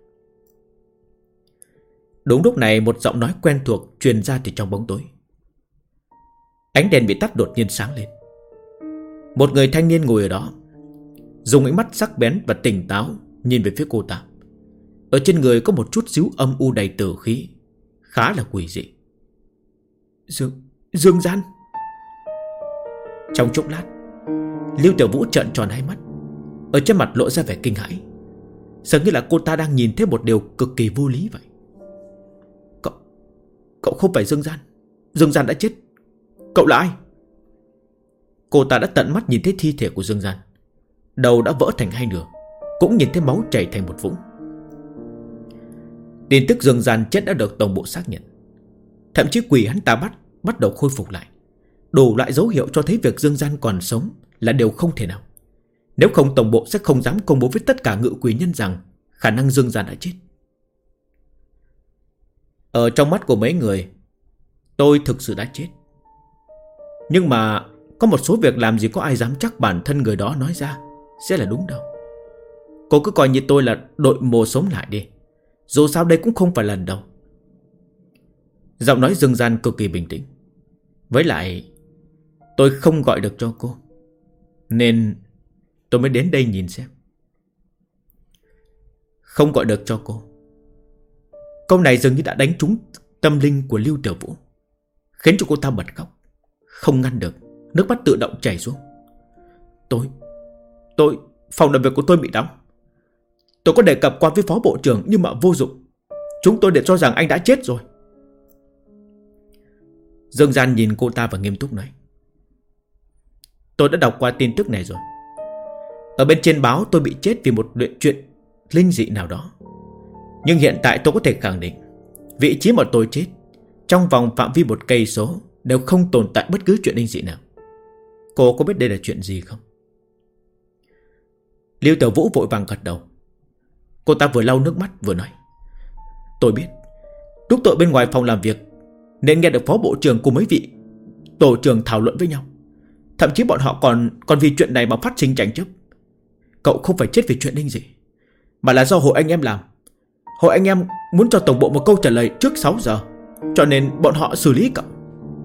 Đúng lúc này một giọng nói quen thuộc truyền ra từ trong bóng tối. Ánh đèn bị tắt đột nhiên sáng lên. Một người thanh niên ngồi ở đó, dùng ánh mắt sắc bén và tỉnh táo nhìn về phía cô ta. Ở trên người có một chút xíu âm u đầy tử khí, khá là quỷ dị. Dương Gian. Trong chốc lát, Lưu Tiểu Vũ trợn tròn hai mắt, ở trên mặt lộ ra vẻ kinh hãi, dường như là cô ta đang nhìn thấy một điều cực kỳ vô lý vậy. Cậu không phải Dương Gian. Dương Gian đã chết. Cậu là ai? Cô ta đã tận mắt nhìn thấy thi thể của Dương Gian, đầu đã vỡ thành hai nửa, cũng nhìn thấy máu chảy thành một vũng. Tin tức Dương Gian chết đã được tổng bộ xác nhận. Thậm chí quỷ hắn ta bắt đầu khôi phục lại. Đủ loại dấu hiệu cho thấy việc Dương Gian còn sống là điều không thể nào. Nếu không tổng bộ sẽ không dám công bố với tất cả ngự quỷ nhân rằng khả năng Dương Gian đã chết. Ở trong mắt của mấy người, tôi thực sự đã chết. Nhưng mà có một số việc làm gì có ai dám chắc bản thân người đó nói ra sẽ là đúng đâu. Cô cứ coi như tôi là đội mồ sống lại đi, dù sao đây cũng không phải lần đầu. Giọng nói Dương Gian cực kỳ bình tĩnh. Với lại tôi không gọi được cho cô, nên tôi mới đến đây nhìn xem. Không gọi được cho cô. Câu này dường như đã đánh trúng tâm linh của Lưu Tiểu Vũ, khiến cho cô ta bật khóc, không ngăn được, nước mắt tự động chảy xuống. Tôi phòng làm việc của tôi bị đóng. Tôi có đề cập qua với phó bộ trưởng nhưng mà vô dụng. Chúng tôi đều cho rằng anh đã chết rồi. Dương Gian nhìn cô ta và nghiêm túc nói. Tôi đã đọc qua tin tức này rồi. Ở bên trên báo tôi bị chết vì một chuyện linh dị nào đó. Nhưng hiện tại tôi có thể khẳng định vị trí mà tôi chết, trong vòng phạm vi 1 cây số đều không tồn tại bất cứ chuyện linh dị nào. Cô có biết đây là chuyện gì không? Lưu Tiểu Vũ vội vàng gật đầu. Cô ta vừa lau nước mắt vừa nói. Tôi biết. Lúc tôi bên ngoài phòng làm việc nên nghe được phó bộ trưởng cùng mấy vị tổ trưởng thảo luận với nhau. Thậm chí bọn họ còn vì chuyện này mà phát sinh tranh chấp. Cậu không phải chết vì chuyện linh dị, mà là do hội anh em làm. Hội anh em muốn cho tổng bộ một câu trả lời trước 6 giờ, cho nên bọn họ xử lý cậu.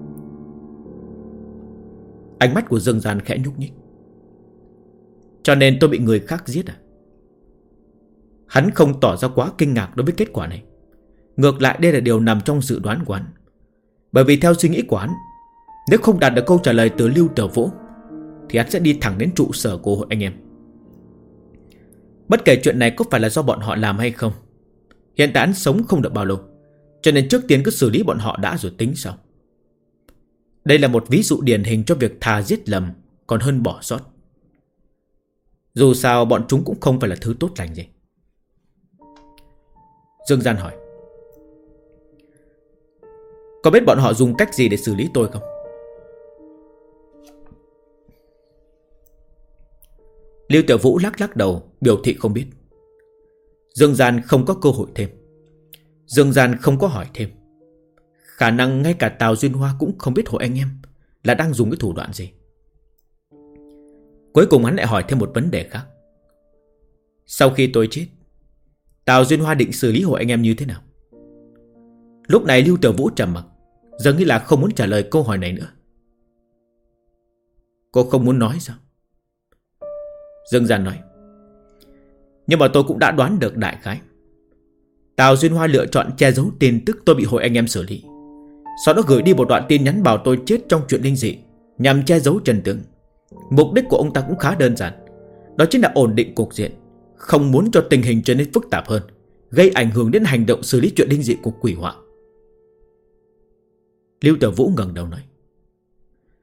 Ánh mắt của Dương Gian khẽ nhúc nhích. Cho nên tôi bị người khác giết à? Hắn không tỏ ra quá kinh ngạc đối với kết quả này. Ngược lại đây là điều nằm trong dự đoán của hắn. Bởi vì theo suy nghĩ của hắn, nếu không đạt được câu trả lời từ Lưu Tiểu Vũ thì hắn sẽ đi thẳng đến trụ sở của hội anh em. Bất kể chuyện này có phải là do bọn họ làm hay không, hiện tại hắn sống không được bao lâu, cho nên trước tiên cứ xử lý bọn họ đã rồi tính sau. Đây là một ví dụ điển hình cho việc thà giết lầm còn hơn bỏ sót. Dù sao bọn chúng cũng không phải là thứ tốt lành gì. Dương Gian hỏi. Có biết bọn họ dùng cách gì để xử lý tôi không? Lưu Tiểu Vũ lắc đầu, biểu thị không biết. Dương Gian không có cơ hội thêm. Dương Gian không có hỏi thêm. Khả năng ngay cả Tào Duyên Hoa cũng không biết hội anh em là đang dùng cái thủ đoạn gì. Cuối cùng hắn lại hỏi thêm một vấn đề khác. Sau khi tôi chết, Tào Duyên Hoa định xử lý hội anh em như thế nào? Lúc này Lưu Tiểu Vũ trầm mặc, dường như là không muốn trả lời câu hỏi này nữa. Cô không muốn nói sao? Dương Gian nói. Nhưng mà tôi cũng đã đoán được đại khái. Tào Duyên Hoa lựa chọn che giấu tin tức tôi bị hội anh em xử lý, sau đó gửi đi một đoạn tin nhắn bảo tôi chết trong chuyện linh dị, nhằm che giấu chân tướng. Mục đích của ông ta cũng khá đơn giản, đó chính là ổn định cục diện, không muốn cho tình hình trở nên phức tạp hơn, gây ảnh hưởng đến hành động xử lý chuyện linh dị của quỷ họa. Lưu Tiểu Vũ ngẩng đầu nói.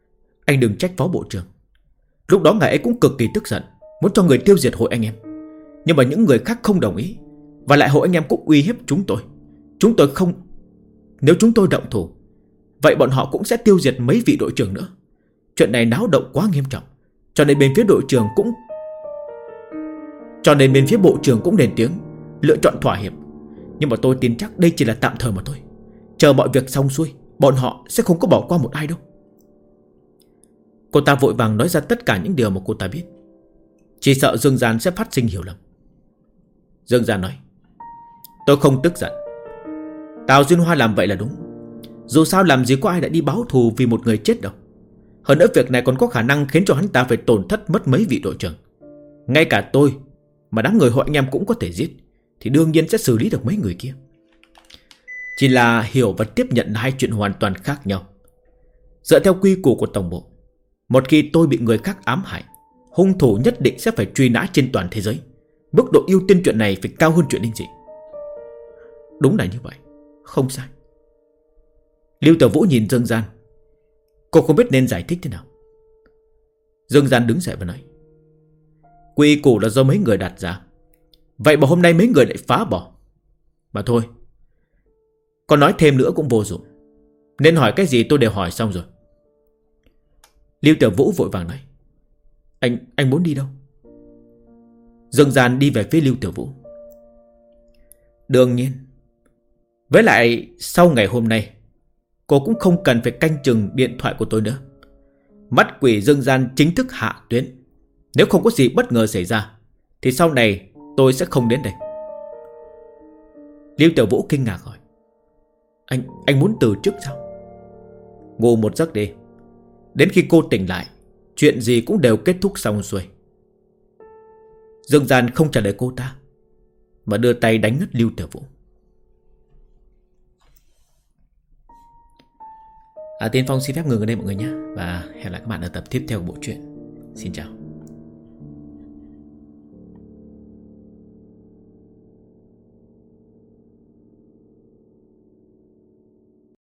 Anh đừng trách phó bộ trưởng. Lúc đó ngài ấy cũng cực kỳ tức giận, muốn cho người tiêu diệt hội anh em. Nhưng mà những người khác không đồng ý. Và lại hội anh em cũng uy hiếp chúng tôi. Chúng tôi không... Nếu chúng tôi động thủ, vậy bọn họ cũng sẽ tiêu diệt mấy vị đội trưởng nữa. Chuyện này náo động quá nghiêm trọng, cho nên bên phía đội trưởng cũng... Cho nên bên phía bộ trưởng cũng lên tiếng, lựa chọn thỏa hiệp. Nhưng mà tôi tin chắc đây chỉ là tạm thời mà thôi. Chờ mọi việc xong xuôi, bọn họ sẽ không có bỏ qua một ai đâu. Cô ta vội vàng nói ra tất cả những điều mà cô ta biết. Chỉ sợ Dương Gian sẽ phát sinh hiểu lầm. Dương Gian nói: tôi không tức giận. Tào Duyên Hoa làm vậy là đúng. Dù sao làm gì có ai đã đi báo thù vì một người chết đâu. Hơn nữa việc này còn có khả năng khiến cho hắn ta phải tổn thất mất mấy vị đội trưởng. Ngay cả tôi mà đám người hội anh em cũng có thể giết, thì đương nhiên sẽ xử lý được mấy người kia. Chỉ là hiểu và tiếp nhận là hai chuyện hoàn toàn khác nhau. Dựa theo quy củ của tổng bộ, một khi tôi bị người khác ám hại, hung thủ nhất định sẽ phải truy nã trên toàn thế giới. Mức độ ưu tiên chuyện này phải cao hơn chuyện linh dị. Đúng là như vậy, không sai. Lưu Tiểu Vũ nhìn Dương Gian. Cô không biết nên giải thích thế nào. Dương Gian đứng dậy và nói: quy củ là do mấy người đặt ra, vậy mà hôm nay mấy người lại phá bỏ. Mà thôi, còn nói thêm nữa cũng vô dụng. Nên hỏi cái gì tôi đều hỏi xong rồi. Lưu Tiểu Vũ vội vàng nói: Anh muốn đi đâu? Dương Gian đi về phía Lưu Tiểu Vũ. Đương nhiên. Với lại sau ngày hôm nay, cô cũng không cần phải canh chừng điện thoại của tôi nữa. Mắt quỷ Dương Gian chính thức hạ tuyến. Nếu không có gì bất ngờ xảy ra, thì sau này tôi sẽ không đến đây. Lưu Tiểu Vũ kinh ngạc hỏi: Anh muốn từ chức sao? Ngủ một giấc đi. Đến khi cô tỉnh lại, chuyện gì cũng đều kết thúc xong xuôi. Dương Gian không trả lời cô ta, mà đưa tay đánh ngất Lưu Tiểu Vũ. Tiên Phong xin phép ngừng ở đây mọi người nhé. Và hẹn lại các bạn ở tập tiếp theo của bộ truyện. Xin chào.